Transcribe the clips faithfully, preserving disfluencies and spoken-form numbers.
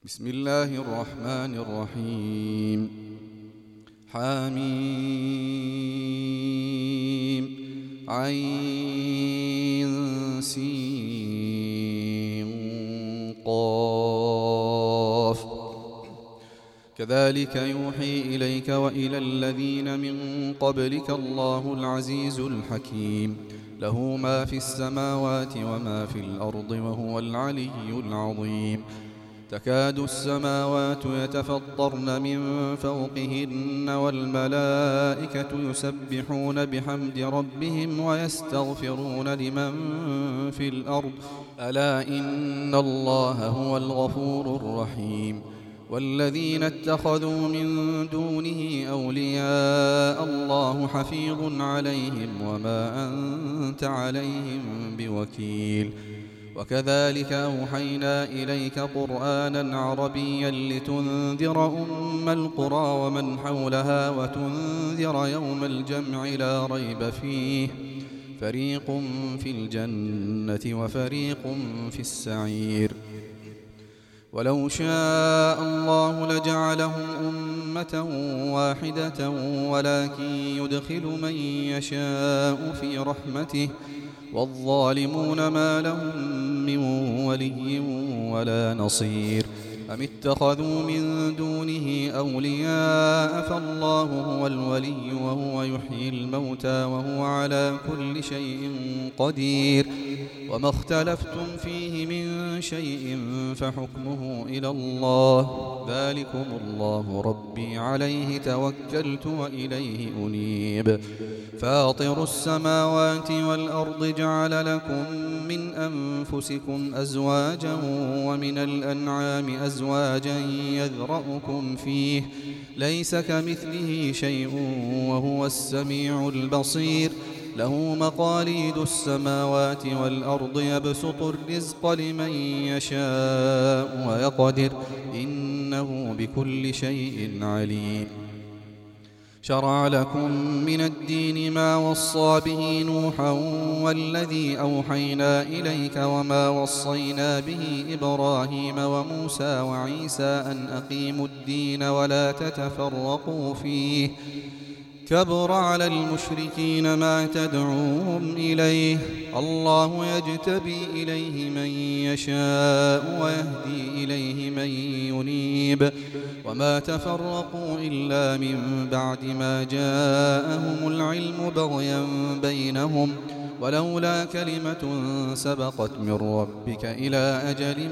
بسم الله الرحمن الرحيم. حميم عين سين قاف. كذلك يوحي إليك وإلى الذين من قبلك الله العزيز الحكيم، له ما في السماوات وما في الأرض وهو العلي العظيم. تكاد السماوات يتفطرن من فوقهن والملائكة يسبحون بحمد ربهم ويستغفرون لمن في الأرض ألا إن الله هو الغفور الرحيم. والذين اتخذوا من دونه أولياء الله حفيظ عليهم وما أنت عليهم بوكيل. وكذلك أوحينا إليك قرآنا عربيا لتنذر أم القرى ومن حولها وتنذر يوم الجمع لا ريب فيه، فريق في الجنة وفريق في السعير. ولو شاء الله لجعلهم أمة واحدة ولكن يدخل من يشاء في رحمته، والظالمون ما لهم من ولي ولا نصير. أم اتخذوا من دونه أولياء فالله هو الولي وهو يحيي الموتى وهو على كل شيء قدير. وما اختلفتم فيه من شيء فحكمه إلى الله، ذلكم الله ربي عليه توكلت وإليه أنيب. فاطر السماوات والأرض جعل لكم من أنفسكم أزواجا ومن الأنعام أزواجا يذرأكم فيه، ليس كمثله شيء وهو السميع البصير. له مقاليد السماوات والأرض يبسط الرزق لمن يشاء ويقدر، إنه بكل شيء عليم. شرع لكم من الدين ما وصى به نوحا والذي أوحينا إليك وما وصينا به إبراهيم وموسى وعيسى أن أقيموا الدين ولا تتفرقوا فيه، كبر على المشركين ما تدعوهم إليه. الله يجتبي إليه من يشاء ويهدي إليه من ينيب. وما تفرقوا إلا من بعد ما جاءهم العلم بغيا بينهم، ولولا كلمة سبقت من ربك إلى أجل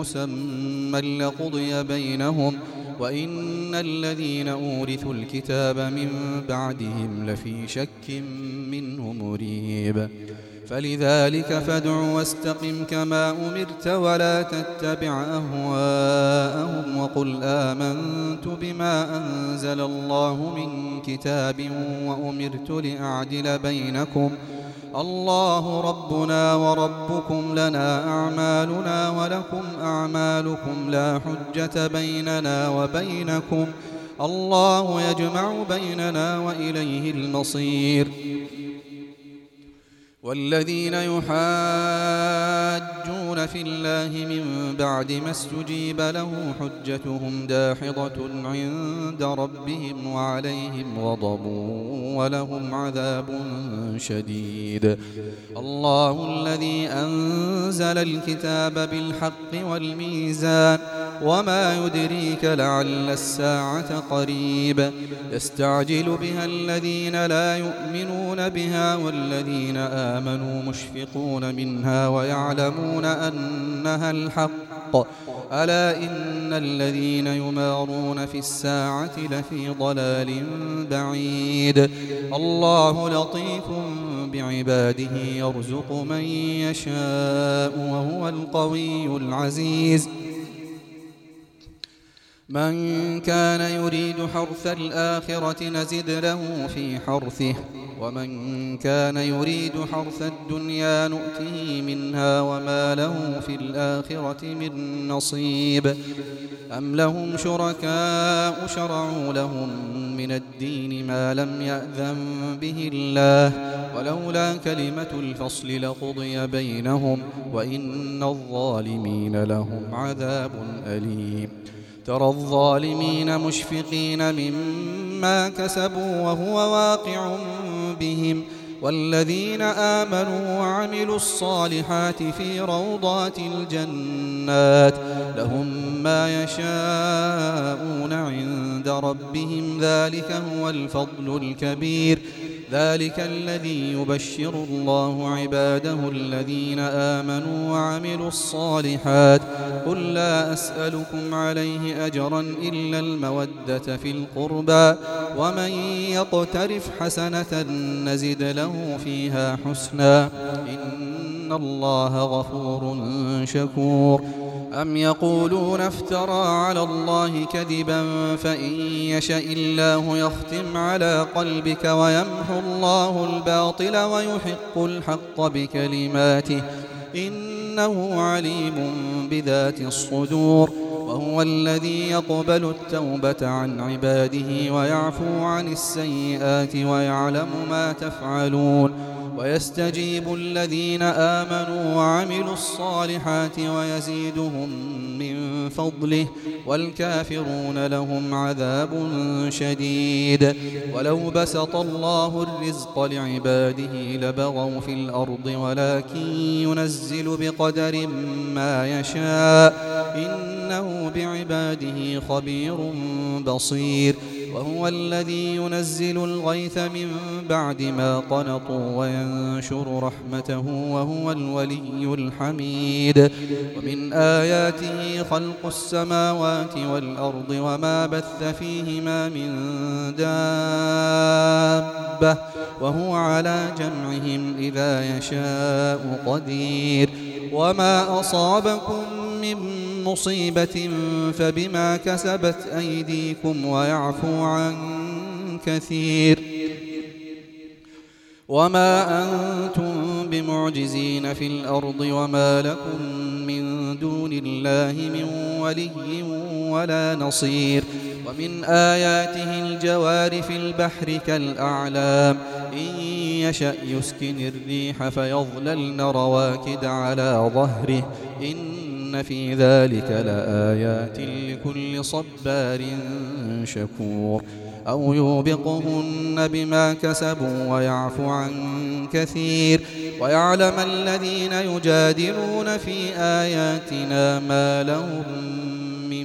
مسمى لقضي بينهم، وإن الذين أورثوا الكتاب من بعدهم لفي شك منه مريب. فلذلك فادع واستقم كما أمرت ولا تتبع أهواءهم وقل آمنت بما أنزل الله من كتاب وأمرت لأعدل بينكم، الله ربنا وربكم لنا أعمالنا ولكم أعمالكم لا حجة بيننا وبينكم، الله يجمع بيننا وإليه المصير. والذين يحاجون في الله من بعد ما استجيب له حجتهم داحضة عند ربهم وعليهم غضب ولهم عذاب شديد. الله الذي أنزل الكتاب بالحق والميزان، وما يدريك لعل الساعة قريب. يستعجل بها الذين لا يؤمنون بها والذين آمنوا مشفقون منها ويعلمون أنها الحق، ألا إن الذين يمارون في الساعة لفي ضلال بعيد. الله لطيف بعباده يرزق من يشاء وهو القوي العزيز. من كان يريد حرث الآخرة نزد له في حرثه ومن كان يريد حرث الدنيا نؤته منها وما له في الآخرة من نصيب أم لهم شركاء شرعوا لهم من الدين ما لم يأذن به الله ولولا كلمة الفصل لقضي بينهم وإن الظالمين لهم عذاب أليم ترى الظالمين مشفقين مما كسبوا وهو واقع بهم والذين آمنوا وعملوا الصالحات في روضات الجنات لهم ما يشاءون عند ربهم ذلك هو الفضل الكبير ذلك الذي يبشر الله عباده الذين آمنوا وعملوا الصالحات قل لا أسألكم عليه أجرا إلا المودة في القربى ومن يقترف حسنة نزد له فيها حسنا إن الله غفور شكور أم يقولون افترى على الله كذبا فإن يشأ الله يختم على قلبك ويمحو الله الباطل ويحق الحق بكلماته إنه عليم بذات الصدور وهو الذي يقبل التوبة عن عباده ويعفو عن السيئات ويعلم ما تفعلون ويستجيب الذين آمنوا وعملوا الصالحات ويزيدهم من فضله والكافرون لهم عذاب شديد ولو بسط الله الرزق لعباده لبغوا في الأرض ولكن ينزل بقدر ما يشاء إنه بعباده خبير بصير وهو الذي ينزل الغيث من بعد ما قنطوا وينشر رحمته وهو الولي الحميد ومن آياته خلق السماوات والأرض وما بث فيهما من دابة وهو على جمعهم إذا يشاء قدير وما أصابكم من مصيبة فبما كسبت أيديكم ويعفو عن كثير وما أنتم بمعجزين في الأرض وما لكم من دون الله من ولي ولا نصير ومن آياته الجوار في البحر كالأعلام إن يشأ يسكن الريح فيظللن رواكد على ظهره إن في ذلك لآيات لكل صبار شكور أو يوبقهن بما كسبوا ويعفو عن كثير ويعلم الذين يجادلون في آياتنا ما لهم من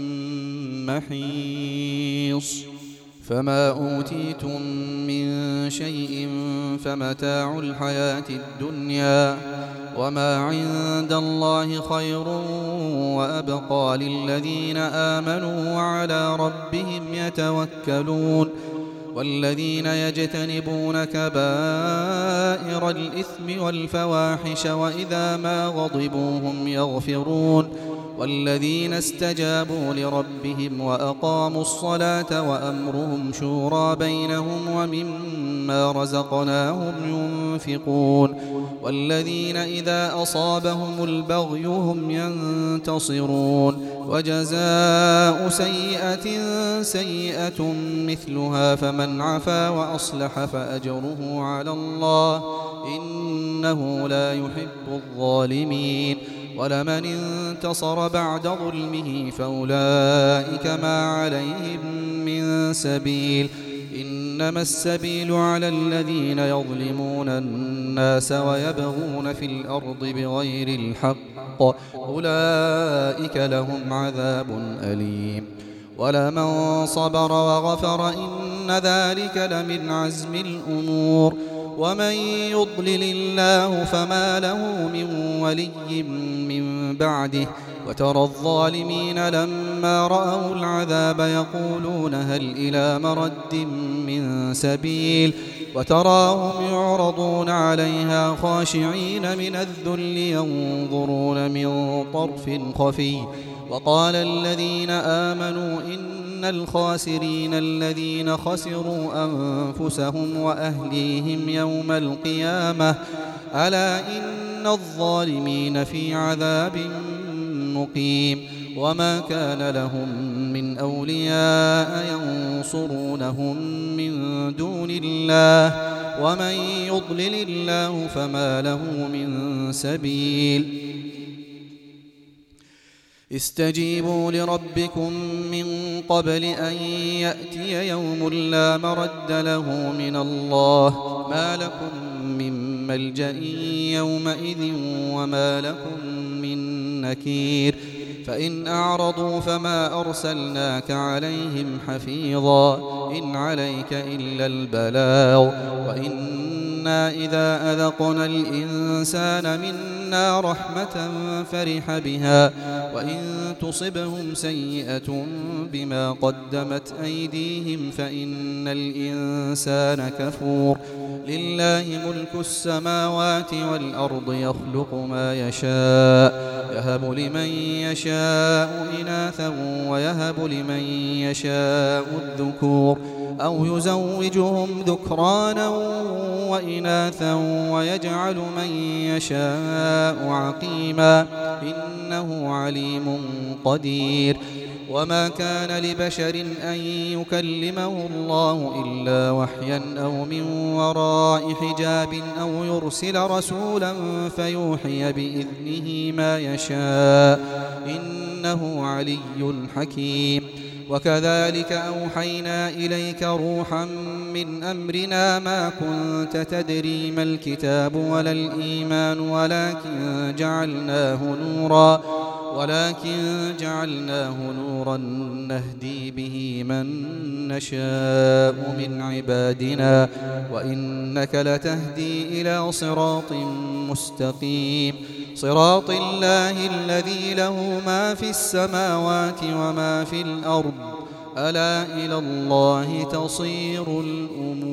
محيص فما أوتيتم من شيء فمتاع الحياة الدنيا وما عند الله خير وأبقى للذين آمنوا وعلى ربهم يتوكلون والذين يجتنبون كبائر الإثم والفواحش وإذا ما غضبوا هم يغفرون والذين استجابوا لربهم وأقاموا الصلاة وأمرهم شورى بينهم ومما رزقناهم ينفقون والذين إذا أصابهم البغي هم ينتصرون وجزاء سيئة سيئة مثلها فمن عفا وأصلح فأجره على الله إنه لا يحب الظالمين ولمن انتصر بعد ظلمه فأولئك ما عليهم من سبيل إنما السبيل على الذين يظلمون الناس ويبغون في الأرض بغير الحق أولئك لهم عذاب أليم ولمن صبر وغفر إن ذلك لمن عزم الأمور ومن يضلل الله فما له من ولي من بعده وترى الظالمين لما رأوا العذاب يقولون هل إلى مرد من سبيل وتراهم يعرضون عليها خاشعين من الذل ينظرون من طرف خفي وقال الذين آمنوا إن الخاسرين الذين خسروا أنفسهم وأهليهم يوم القيامة ألا إن الظالمين في عذاب مقيم وما كان لهم من أولياء ينصرونهم من دون الله ومن يضلل الله فما له من سبيل استجيبوا لربكم من قبل أن يأتي يوم لا مرد له من الله ما لكم من ملجأ يومئذ وما لكم من نكير فإن أعرضوا فما أرسلناك عليهم حفيظا إن عليك إلا البلاغ وإنا إذا أذقنا الإنسان منا رحمة فرح بها وإن تصبهم سيئة بما قدمت أيديهم فإن الإنسان كفور لله ملك السماوات والأرض يخلق ما يشاء يهب لمن يشاء إناثا ويهب لمن يشاء الذكور أو يزوجهم ذكرانا وإناثا ويجعل من يشاء عقيما إنه عليم قدير وما كان لبشر أن يكلمه الله إلا وحيا أو من وراء حجاب أو يرسل رسولا فيوحي بإذنه ما يشاء إنه علي حكيم وكذلك أوحينا إليك روحا من أمرنا ما كنت تدري ما الكتاب ولا الإيمان ولكن جعلناه نورا ولكن جعلناه نورا نهدي به من نشاء من عبادنا وإنك لتهدي إلى صراط مستقيم صراط الله الذي له ما في السماوات وما في الأرض ألا إلى الله تصير الأمور